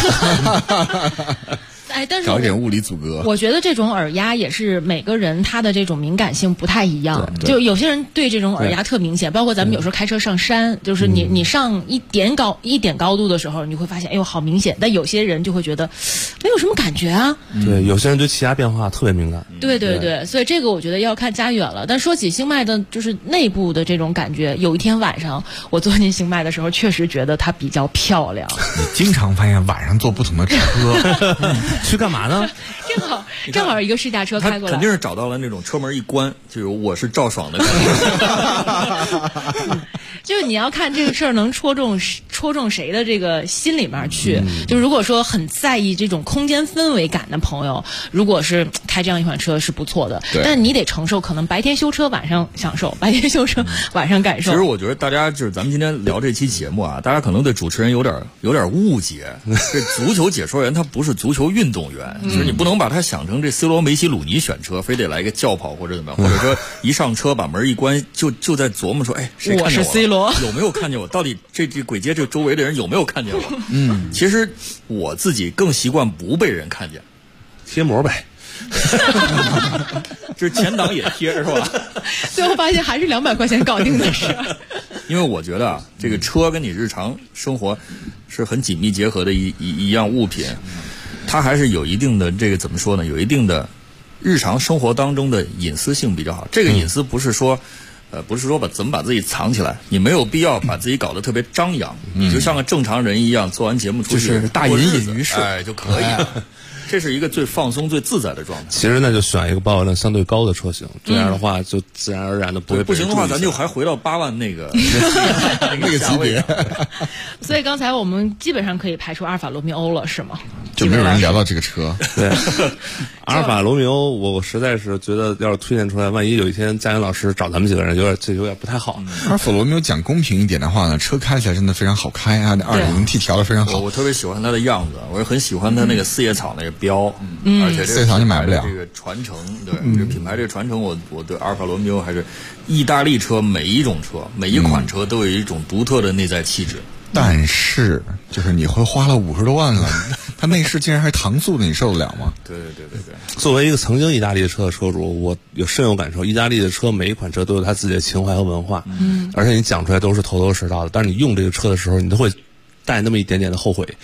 但是找一点物理阻隔。 我觉得这种耳压也是每个人他的这种敏感性不太一样，就有些人对这种耳压特明显，包括咱们有时候开车上山，就是你上一点高度的时候，你会发现哎呦好明显，但有些人就会觉得没有什么感觉啊。 对，有些人对气压变化特别敏感。 对，所以这个我觉得要看佳远了。但说起星脉的就是内部的这种感觉，有一天晚上我坐进星脉的时候，确实觉得它比较漂亮。 你经常发现晚上坐不同的车去干嘛呢？ 正好一个试驾车开过来， 肯定是找到了那种车门一关就是我是赵爽的感觉。 就是你要看这个事儿能戳中谁的这个心里面去。就如果说很在意这种空间氛围感的朋友，如果是开这样一款车是不错的，但你得承受可能白天修车晚上享受，白天修车晚上感受。 其实我觉得大家就是咱们今天聊这期节目啊，大家可能对主持人有点误解。这足球解说员他不是足球运动员，就是你不能把把它想成这 C 罗、梅西、鲁尼选车，非得来一个轿跑或者怎么样，或者说一上车把门一关，就在琢磨说，哎，谁看见我是 C 罗， 有没有看见我？到底这簋街这周围的人有没有看见我？其实我自己更习惯不被人看见， 贴膜呗。 这前挡也贴是吧？ 最后发现还是200块钱搞定的事。 因为我觉得这个车跟你日常生活是很紧密结合的一样物品，它还是有一定的这个怎么说呢？有一定的日常生活当中的隐私性比较好。这个隐私不是说，不是说怎么把自己藏起来，你没有必要把自己搞得特别张扬，你就像个正常人一样，做完节目出去就是大隐隐于市， 就可以了。这是一个最放松、最自在的状态。 其实那就选一个保有量相对高的车型，这样的话就自然而然的不会。 不行的话，咱就还回到8万那个级别。 所以刚才我们基本上可以排除阿尔法罗密欧了，是吗？ 就没有人聊到这个车。 对，阿尔法罗密欧，我实在是觉得要是推荐出来，万一有一天佳云老师找咱们几个人，有点不太好。 阿尔法罗密欧讲公平一点的话呢，车开起来真的非常好开啊，2.0T 调的非常好。 我特别喜欢它的样子，我也很喜欢它那个4叶草那个标，而且 4叶草你买不了。 这个传承，对，这品牌这个传承，我对阿尔法罗密欧还是意大利车，每一种车，每一款车都有一种独特的内在气质。 但是，就是你会花了50多万了，它内饰竟然还搪塑的，你受得了吗？ 对。 作为一个曾经意大利车的车主，我深有感受。意大利的车每一款车都有它自己的情怀和文化，而且你讲出来都是头头是道的。但是你用这个车的时候，你都会带那么一点点的后悔。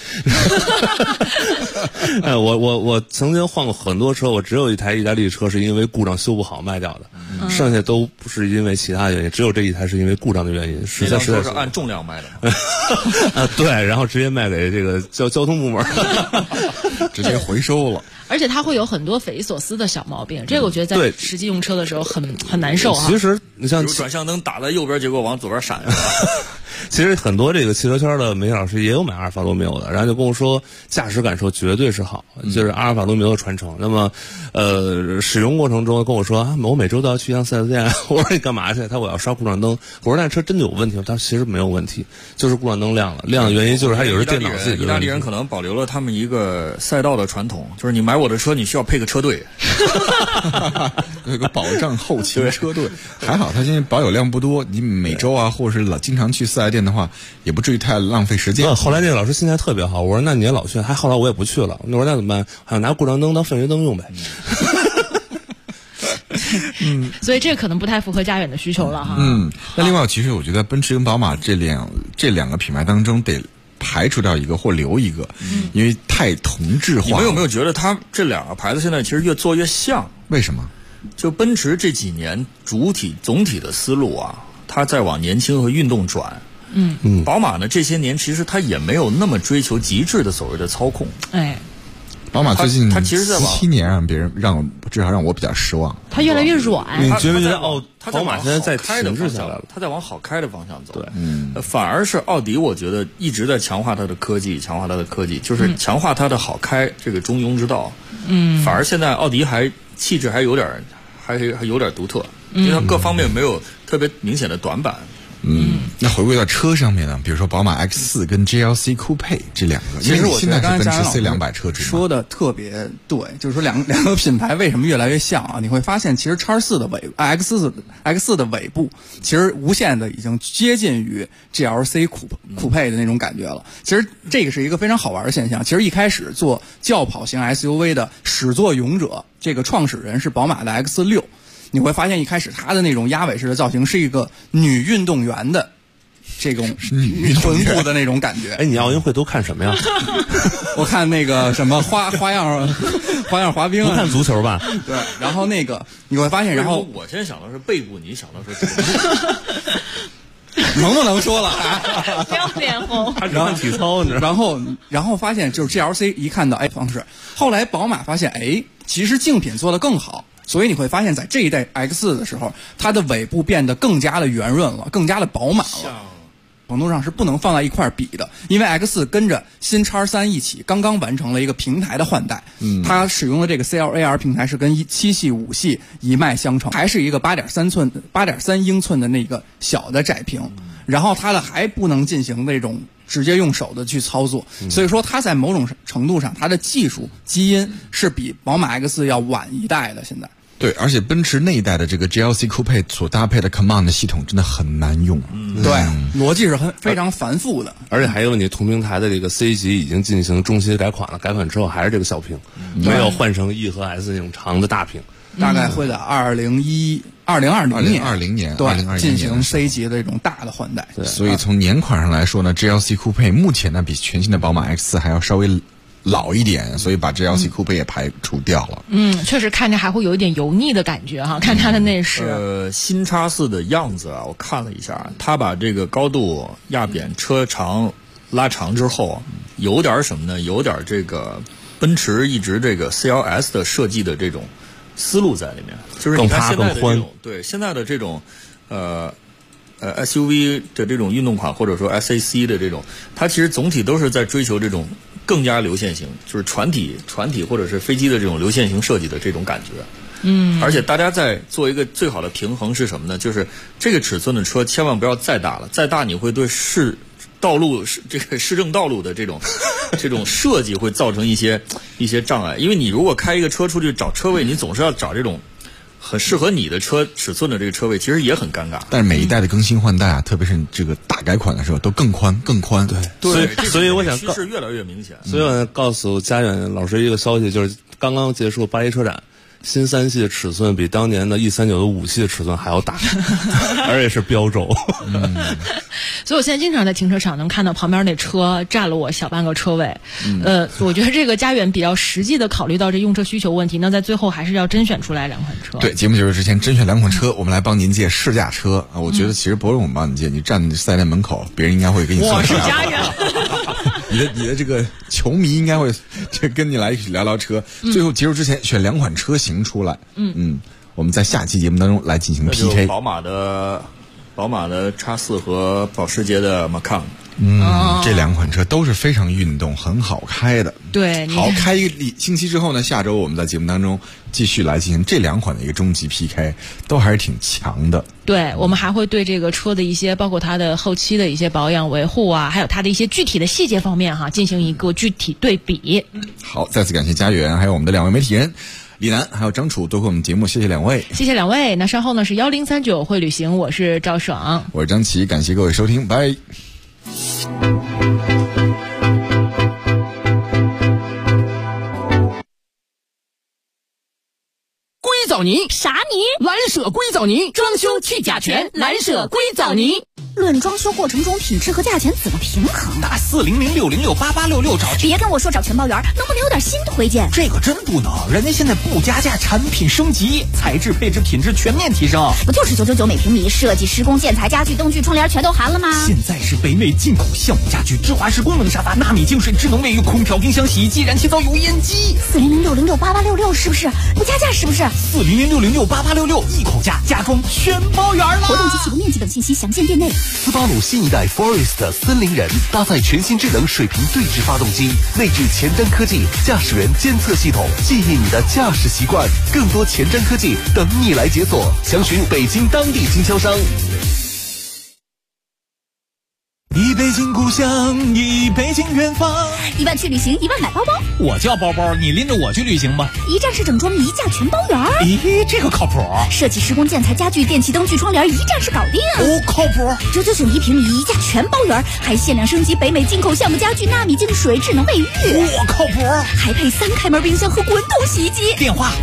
哎，我曾经换过很多车，我只有一台意大利车是因为故障修不好卖掉的，剩下都不是因为其他原因，只有这一台是因为故障的原因。实在是按重量卖的。 对，然后直接卖给这个交通部门， 直接回收了。 而且它会有很多匪夷所思的小毛病，这个我觉得在实际用车的时候很难受啊。 其实你像转向灯打在右边，结果往左边闪。 其实很多这个汽车圈的梅老师也有买阿尔法罗密欧的，然后就跟我说驾驶感受绝对是好，就是阿尔法罗密欧的传承。那么使用过程中跟我说啊，我每周都要去一趟 4S 店。我说你干嘛去？我要刷故障灯。我说那车真的有问题吗？他说其实没有问题，就是故障灯亮了。亮的原因就是它有时电脑自己。 意大利人可能保留了他们一个赛道的传统，就是你买我的车，你需要配个车队。 有个保障后勤车队。还好他现在保有量不多，你每周啊或者是经常去4S店的话，也不至于太浪费时间。 后来那个老师心态特别好，我说那你也老去，后来我也不去了。我说那怎么办？还要拿故障灯当氛围灯用呗。 所以这个可能不太符合家远的需求了哈。 那另外其实我觉得奔驰跟宝马这两个品牌当中得排除掉一个或留一个，因为太同质化。 你们有没有觉得它这两个牌子现在其实越做越像？ 为什么？ 就奔驰这几年总体的思路啊，它在往年轻和运动转。宝马呢这些年其实它也没有那么追求极致的所谓的操控。 宝马最近它其实在往 17年至少让我比较失望。 它越来越软。 你觉不觉得宝马现在在停滞下来了？它在往好开的方向走。对，反而是奥迪，我觉得一直在强化它的科技，就是强化它的好开这个中庸之道。反而现在奥迪气质还有点独特，因为它各方面没有特别明显的短板。 那回归到车上面呢，比如说宝马 X4 跟 GLC Coupe 这两个， 其实我觉得刚才奔驰 C200 车主说的特别对，就是说两个品牌为什么越来越像啊？你会发现，其实 X4 的X4 的尾部，其实无限的已经接近于 GLC Coupe 的那种感觉了。其实这个是一个非常好玩的现象。其实一开始做轿跑型 SUV 的始作俑者，这个创始人是宝马的 X6。你会发现一开始它的那种鸭尾式的造型是一个女运动员的这种臀部的那种感觉。 哎，你奥运会都看什么呀？ 我看那个什么花样滑冰啊， 不看足球吧？ 对，然后那个你会发现，然后我先想到是背部，你想到是能不能说了？ 不要脸红。 他只看体操， 然后发现就是 GLC 一看到方式，后来宝马发现其实竞品做得更好。所以你会发现在这一代 X4 的时候，它的尾部变得更加的圆润了，更加的饱满了，程度上是不能放在一块比的。因为 X4 跟着新 X3 一起刚刚完成了一个平台的换代，它使用的这个 CLAR 平台是跟7系5系一脉相承，还是一个8.3英寸的那个小的窄屏，然后它的还不能进行那种直接用手的去操作，所以说它在某种程度上，它的技术基因是比宝马 X 要晚一代的。现在对，而且奔驰那一代的这个 GLC Coupe 所搭配的 Command 系统真的很难用， 对，逻辑是非常繁复的。 而且还有问题，同平台的这个 C 级已经进行中期改款了，改款之后还是这个小屏，没有换成 E 和 S 那种长的大屏。 大概会在2020年对进行 C 级的这种大的换代。 对，所以从年款上来说呢 ，GLC Coupe 目前呢比全新的宝马 X4还要稍微老一点，所以把 GLC Coupe 也排除掉了。 确实看着还会有一点油腻的感觉哈，看它的内饰。 新X4的样子啊，我看了一下，它把这个高度压扁，车长拉长之后，有点什么呢？有点这个奔驰一直这个 CLS 的设计的这种思路在里面，就是你看现在的这种对现在的这种SUV 的这种运动款，或者说 SAC 的这种，它其实总体都是在追求这种更加流线型，就是船体或者是飞机的这种流线型设计的这种感觉。而且大家在做一个最好的平衡是什么呢？就是这个尺寸的车千万不要再大了，再大你会对市政道路的这种设计会造成一些障碍，因为你如果开一个车出去找车位，你总是要找这种很适合你的车尺寸的这个车位，其实也很尴尬。 但是每一代的更新换代啊，特别是这个大改款的时候，都更宽。 对，所以我想趋势越来越明显。 所以我告诉佳远老师一个消息，就是刚刚结束巴黎车展。新3系的尺寸比当年的 E39的5系的尺寸还要大，而且是标轴。 所以我现在经常在停车场能看到旁边那车占了我小半个车位。我觉得这个佳远比较实际的考虑到这用车需求问题，那在最后还是要甄选出来2款车。 对，节目结束之前甄选2款车，我们来帮您借试驾车啊。我觉得其实不用我们帮你借，你站4S店门口，别人应该会给你送。 我是佳远。 你的这个球迷应该会跟你来一起聊聊车。最后结束之前选2款车型出来。我们在下期节目当中来进行 PK。 宝马的 X4 和保时捷的 Macan。 这2款车都是非常运动、很好开的。 对， 好开一个星期之后呢，下周我们在节目当中继续来进行这2款的一个终极 PK， 都还是挺强的。 对，我们还会对这个车的一些，包括它的后期的一些保养维护啊，还有它的一些具体的细节方面哈，进行一个具体对比。 好，再次感谢佳媛，还有我们的2位媒体人李楠还有张楚多亏我们节目，谢谢2位。 谢谢2位。那稍后呢是1039会旅行，我是赵爽， 我是张琪，感谢各位收听，拜。 硅藻泥啥泥？ 蓝舍硅藻泥，装修去甲醛，蓝舍硅藻泥。 论装修过程中品质和价钱怎么平衡？ 打40060688866找。 别跟我说找全包员，能不能有点新推荐？ 这个真不能，人家现在不加价，产品升级，材质、配置、品质全面提升。 不就是999每平米，设计、施工、建材、家具、灯具、窗帘全都含了吗？ 现在是北美进口项目家具，芝华士功能沙发，纳米净水、智能卫浴、空调、冰箱、洗衣机、燃气灶、油烟机。 40060688866是不是？不加价是不是 ？40060688866一口价，家装全包圆了。 活动及起步面积等信息详见店内。 斯巴鲁新一代 Forest 森林人搭载全新智能水平对置发动机，内置前瞻科技驾驶员监测系统，记忆你的驾驶习惯。更多前瞻科技等你来解锁，详询北京当地经销商。 一北京故乡，一北京远方。 1万去旅行，1万买包包。 我叫包包，你拎着我去旅行吧。 一站式整装，一价全包圆。 咦，这个靠谱。 设计、施工、建材、家具、电器、灯具、窗帘，一站式搞定。 哦，靠谱。 999一平米，一价全包圆，还限量升级北美进口项目家具、纳米净水、智能卫浴。 我靠谱。 还配3开门冰箱和滚筒洗衣机。 电话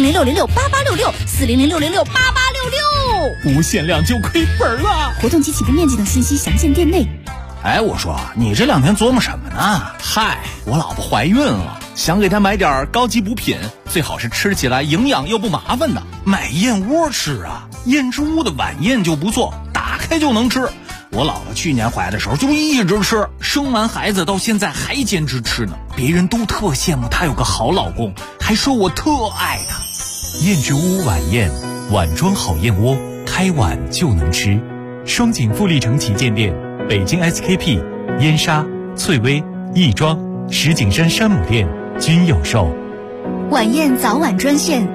40060688866，40060688866， 无限量就亏本了。 活动及起步面积等信息详见店内。 哎，我说你这2天琢磨什么呢？嗨，我老婆怀孕了，想给她买点高级补品，最好是吃起来营养又不麻烦的。买燕窝吃啊，燕之屋的晚宴就不错，打开就能吃。我老婆去年怀的时候就一直吃，生完孩子到现在还坚持吃呢。别人都特羡慕她有个好老公，还说我特爱她。 燕之屋晚宴，碗装好燕窝，开碗就能吃。双井富力城旗舰店，北京 SKP、燕莎、翠微、亦庄、石景山山姆店均有售。 晚宴早晚专线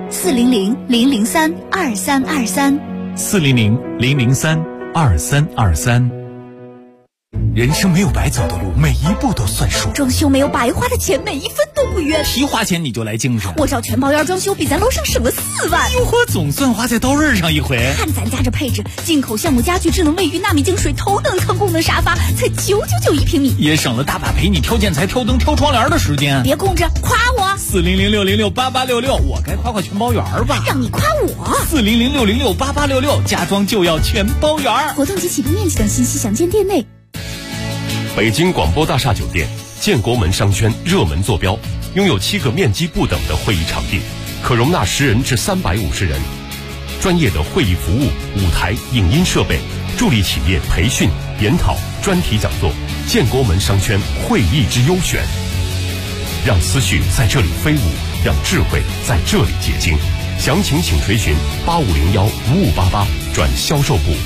400-003-2323，400-003-2323。 人生没有白走的路，每一步都算数。 装修没有白花的钱，每一分都不冤。 提花钱你就来精神， 我找全包园装修，比咱楼上省了4万。 哟呵，总算花在刀刃上一回。 看咱家这配置，进口橡木家具、智能卫浴、纳米净水、头等舱功能沙发，才999一平米， 也省了大把陪你挑建材、挑灯、挑窗帘的时间。 别空着，夸我 ！400606866，我该夸全包园吧？ 让你夸我 ！400606866，家装就要全包园。 活动及起步面积等信息详见店内。 北京广播大厦酒店建国门商圈热门坐标，拥有7个面积不等的会议场地，可容纳10人至350人。专业的会议服务、舞台、影音设备，助力企业培训、研讨、专题讲座。建国门商圈会议之优选，让思绪在这里飞舞，让智慧在这里结晶。详情请垂询8501-5588转销售部。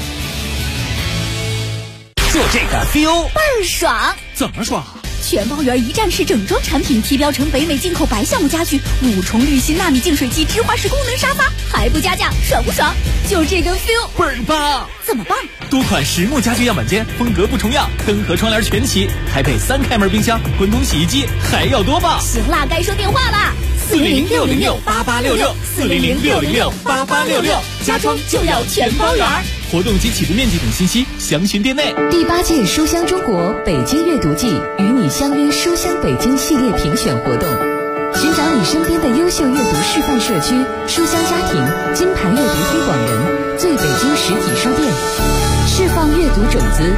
就这个 feel 倍儿爽！ 怎么爽？ 全包园一站式整装产品，提标成北美进口白橡木家具，5重滤芯纳米净水机，芝华士功能沙发，还不加价，爽不爽？就这个 feel 倍儿棒！ 怎么棒？ 多款实木家具样板间，风格不重样，灯和窗帘全齐，还配3开门冰箱、滚筒洗衣机，还要多棒！ 行啦，该说电话啦 ！400666866，400666866，家装就要全包园。活动及起步面积等信息详询店内。 第8届书香中国北京阅读季与你相约书香北京系列评选活动，寻找你身边的优秀阅读示范社区、书香家庭、金牌阅读推广人、最北京实体书店，释放阅读种子。